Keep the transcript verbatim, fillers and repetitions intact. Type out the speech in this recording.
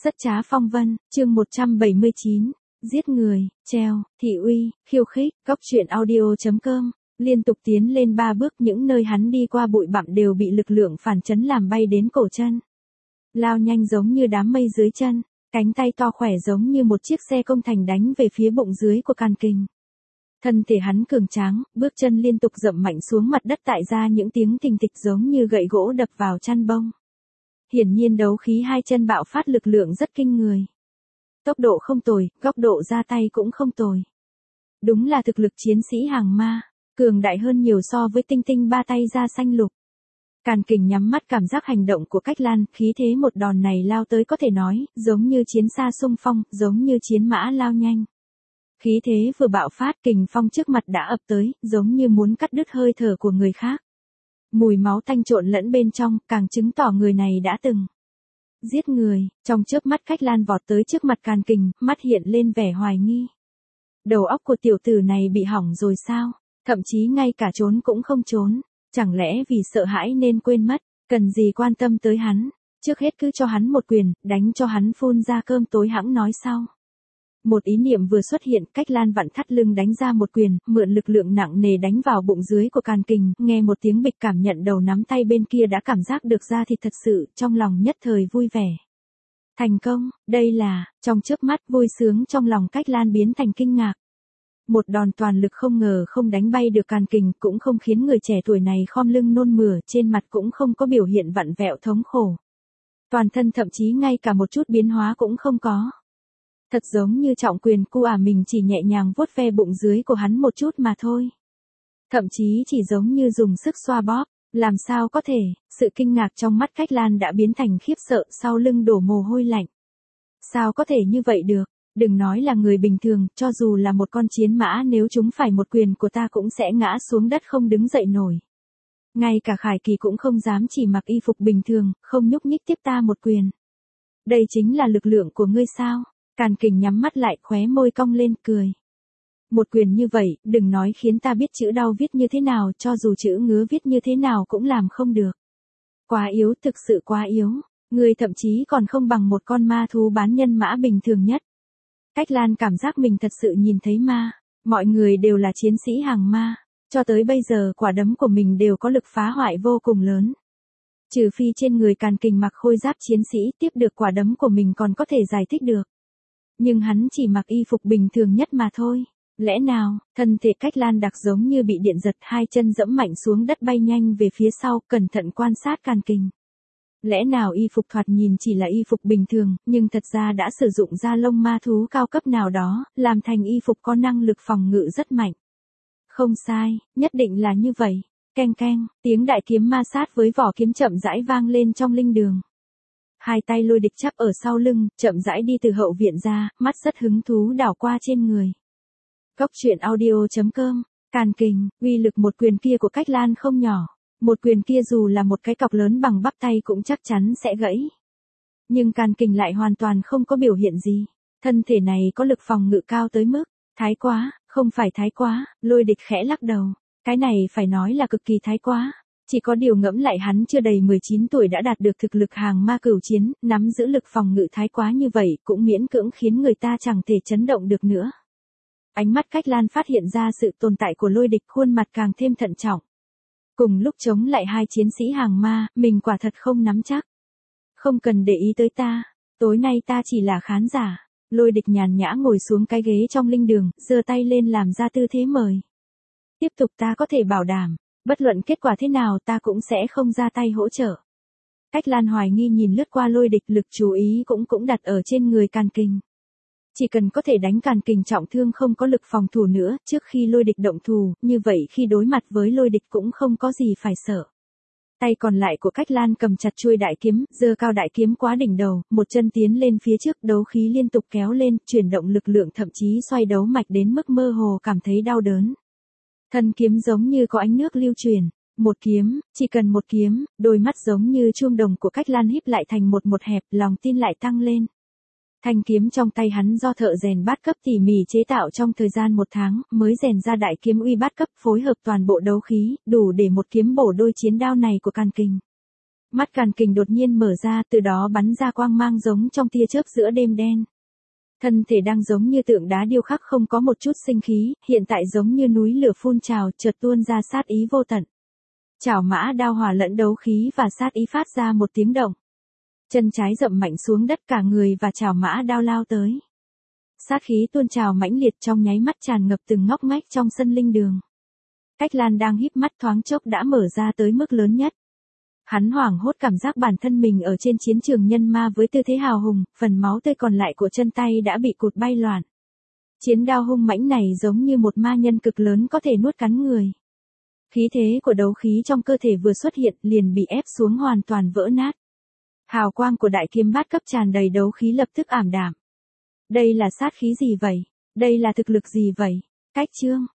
Rất trá phong vân, chương một trăm bảy mươi chín, giết người, treo, thị uy, khiêu khích, góc truyện audio chấm com, liên tục tiến lên ba bước, những nơi hắn đi qua bụi bặm đều bị lực lượng phản chấn làm bay đến cổ chân. Lao nhanh giống như đám mây dưới chân, cánh tay to khỏe giống như một chiếc xe công thành đánh về phía bụng dưới của Càn Kình. Thân thể hắn cường tráng, bước chân liên tục dậm mạnh xuống mặt đất tạo ra những tiếng thình thịch giống như gậy gỗ đập vào chăn bông. Hiển nhiên đấu khí hai chân bạo phát lực lượng rất kinh người. Tốc độ không tồi, góc độ ra tay cũng không tồi. Đúng là thực lực chiến sĩ hàng ma, cường đại hơn nhiều so với tinh tinh ba tay da xanh lục. Càn Kình nhắm mắt cảm giác hành động của Cách Lan, khí thế một đòn này lao tới có thể nói, giống như chiến xa xung phong, giống như chiến mã lao nhanh. Khí thế vừa bạo phát, kình phong trước mặt đã ập tới, giống như muốn cắt đứt hơi thở của người khác. Mùi máu tanh trộn lẫn bên trong, càng chứng tỏ người này đã từng giết người. Trong chớp mắt Cách Lan vọt tới trước mặt Càn Kình, mắt hiện lên vẻ hoài nghi. Đầu óc của tiểu tử này bị hỏng rồi sao? Thậm chí ngay cả trốn cũng không trốn. Chẳng lẽ vì sợ hãi nên quên mất, cần gì quan tâm tới hắn, trước hết cứ cho hắn một quyền, đánh cho hắn phun ra cơm tối hẵng nói sau. Một ý niệm vừa xuất hiện, Cách Lan vặn thắt lưng đánh ra một quyền, mượn lực lượng nặng nề đánh vào bụng dưới của Càn Kình, nghe một tiếng bịch, cảm nhận đầu nắm tay bên kia đã cảm giác được da thịt thật sự, trong lòng nhất thời vui vẻ. Thành công, đây là, trong chớp mắt vui sướng trong lòng Cách Lan biến thành kinh ngạc. Một đòn toàn lực không ngờ không đánh bay được Càn Kình, cũng không khiến người trẻ tuổi này khom lưng nôn mửa, trên mặt cũng không có biểu hiện vặn vẹo thống khổ. Toàn thân thậm chí ngay cả một chút biến hóa cũng không có. Thật giống như trọng quyền cu ả mình chỉ nhẹ nhàng vuốt ve bụng dưới của hắn một chút mà thôi. Thậm chí chỉ giống như dùng sức xoa bóp, làm sao có thể, sự kinh ngạc trong mắt Cách Lan đã biến thành khiếp sợ, sau lưng đổ mồ hôi lạnh. Sao có thể như vậy được? Đừng nói là người bình thường, cho dù là một con chiến mã nếu chúng phải một quyền của ta cũng sẽ ngã xuống đất không đứng dậy nổi. Ngay cả Khải Kỳ cũng không dám chỉ mặc y phục bình thường, không nhúc nhích tiếp ta một quyền. Đây chính là lực lượng của ngươi sao? Càn Kình nhắm mắt lại, khóe môi cong lên, cười. Một quyền như vậy, đừng nói khiến ta biết chữ đau viết như thế nào, cho dù chữ ngứa viết như thế nào cũng làm không được. Quá yếu, thực sự quá yếu. Ngươi thậm chí còn không bằng một con ma thú bán nhân mã bình thường nhất. Cách Lan cảm giác mình thật sự nhìn thấy ma, mọi người đều là chiến sĩ hàng ma, cho tới bây giờ quả đấm của mình đều có lực phá hoại vô cùng lớn. Trừ phi trên người Càn Kình mặc khôi giáp chiến sĩ tiếp được quả đấm của mình còn có thể giải thích được. Nhưng hắn chỉ mặc y phục bình thường nhất mà thôi. Lẽ nào, thân thể Cách Lan đặc giống như bị điện giật, hai chân dẫm mạnh xuống đất bay nhanh về phía sau, cẩn thận quan sát Càn Kình. Lẽ nào y phục thoạt nhìn chỉ là y phục bình thường, nhưng thật ra đã sử dụng da lông ma thú cao cấp nào đó, làm thành y phục có năng lực phòng ngự rất mạnh. Không sai, nhất định là như vậy. Keng keng, tiếng đại kiếm ma sát với vỏ kiếm chậm rãi vang lên trong linh đường. Hai tay Lôi Địch chắp ở sau lưng, chậm rãi đi từ hậu viện ra, mắt rất hứng thú đảo qua trên người. Góc truyện audio chấm com, Càn Kình, uy lực một quyền kia của Cách Lan không nhỏ. Một quyền kia dù là một cái cọc lớn bằng bắp tay cũng chắc chắn sẽ gãy. Nhưng Càn Kình lại hoàn toàn không có biểu hiện gì. Thân thể này có lực phòng ngự cao tới mức, thái quá, không phải thái quá, Lôi Địch khẽ lắc đầu. Cái này phải nói là cực kỳ thái quá. Chỉ có điều ngẫm lại hắn chưa đầy mười chín tuổi đã đạt được thực lực hàng ma cửu chiến, nắm giữ lực phòng ngự thái quá như vậy cũng miễn cưỡng khiến người ta chẳng thể chấn động được nữa. Ánh mắt Cách Lan phát hiện ra sự tồn tại của Lôi Địch, khuôn mặt càng thêm thận trọng. Cùng lúc chống lại hai chiến sĩ hàng ma, mình quả thật không nắm chắc. Không cần để ý tới ta, tối nay ta chỉ là khán giả. Lôi Địch nhàn nhã ngồi xuống cái ghế trong linh đường, giơ tay lên làm ra tư thế mời. Tiếp tục, ta có thể bảo đảm, bất luận kết quả thế nào ta cũng sẽ không ra tay hỗ trợ. Cách Lan hoài nghi nhìn lướt qua Lôi Địch, lực chú ý cũng cũng đặt ở trên người Càn Kình. Chỉ cần có thể đánh Càn Kình trọng thương không có lực phòng thủ nữa, trước khi Lôi Địch động thủ, như vậy khi đối mặt với Lôi Địch cũng không có gì phải sợ. Tay còn lại của Cách Lan cầm chặt chuôi đại kiếm, giơ cao đại kiếm quá đỉnh đầu, một chân tiến lên phía trước, đấu khí liên tục kéo lên, chuyển động lực lượng, thậm chí xoay đấu mạch đến mức mơ hồ cảm thấy đau đớn. Thân kiếm giống như có ánh nước lưu truyền. Một kiếm, chỉ cần một kiếm, đôi mắt giống như chuông đồng của Cách Lan híp lại thành một một hẹp, lòng tin lại tăng lên. Thanh kiếm trong tay hắn do thợ rèn bát cấp tỉ mỉ chế tạo trong thời gian một tháng, mới rèn ra đại kiếm uy bát cấp, phối hợp toàn bộ đấu khí, đủ để một kiếm bổ đôi chiến đao này của Càn Kình. Mắt Càn Kình đột nhiên mở ra, từ đó bắn ra quang mang giống trong tia chớp giữa đêm đen. Thân thể đang giống như tượng đá điêu khắc không có một chút sinh khí, hiện tại giống như núi lửa phun trào, chợt tuôn ra sát ý vô tận. Chảo mã đao hòa lẫn đấu khí và sát ý phát ra một tiếng động. Chân trái dậm mạnh xuống đất, cả người và chảo mã đao lao tới. Sát khí tuôn trào mãnh liệt, trong nháy mắt tràn ngập từng ngóc ngách trong sân linh đường. Cách Lan đang híp mắt thoáng chốc đã mở ra tới mức lớn nhất. Hắn hoảng hốt cảm giác bản thân mình ở trên chiến trường nhân ma với tư thế hào hùng, phần máu tươi còn lại của chân tay đã bị cụt bay loạn. Chiến đao hung mãnh này giống như một ma nhân cực lớn có thể nuốt cắn người. Khí thế của đấu khí trong cơ thể vừa xuất hiện liền bị ép xuống hoàn toàn vỡ nát. Hào quang của đại kiếm bát cấp tràn đầy đấu khí lập tức ảm đạm. Đây là sát khí gì vậy? Đây là thực lực gì vậy? Cách chương